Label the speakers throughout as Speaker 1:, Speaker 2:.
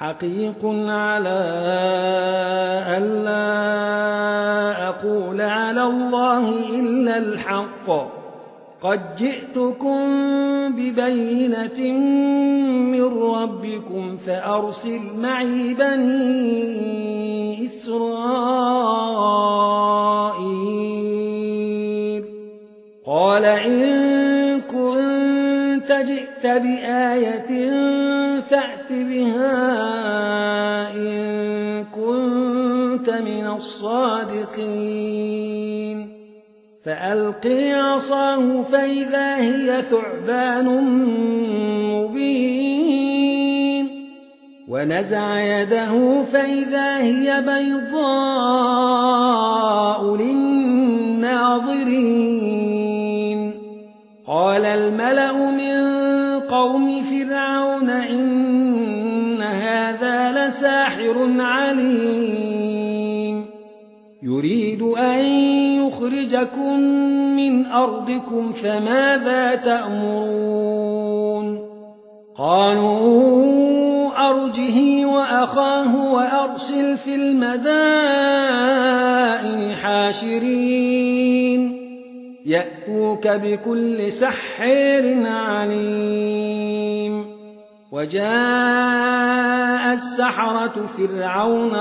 Speaker 1: حقيق على ألا أقول على الله إلا الحق قد جئتكم ببينة من ربكم فأرسل معي بني إسرائيل قال إن كنت جئت بآية فأت بها إن كنت من الصادقين فألقي عصاه فإذا هي ثعبان مبين ونزع يده فإذا هي بيضاء للناظرين قال الملأ من قوم فرعون إن هذا لساحر عليم يريد أن يخرجكم من أرضكم فماذا تأمرون قالوا أرجه وأخاه وأرسل في المدائن حاشرين يأتوك بكل سحر عليم وجاء السحرة فرعون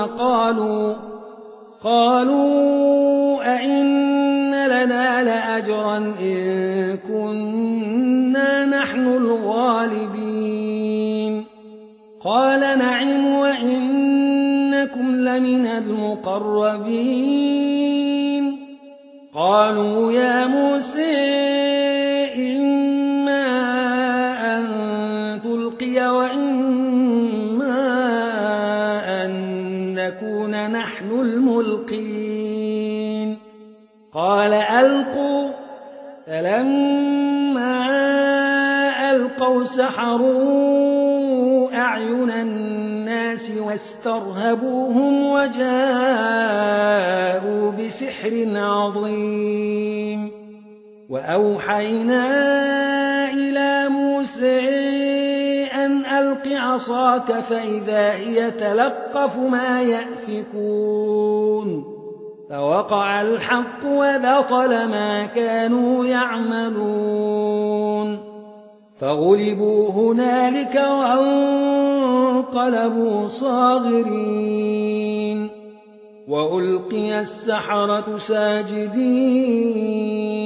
Speaker 1: قالوا أئن لنا لأجرا إن كنا نحن الغالبين قال نعم وإنكم لمن المقربين قالوا يا موسى إما أن تلقي وإما أن نكون نحن الملقين قال ألقوا فلما ألقوا سحروا أعين الناس واسترهبوهم وجاءوا بسحر عظيم وأوحينا إلى موسى أن ألق عصاك فإذا هي تلقف ما يأفكون فوقع الحق وبطل ما كانوا يعملون فغلبوا هنالك وانقلبوا صاغرين وألقي السحرة ساجدين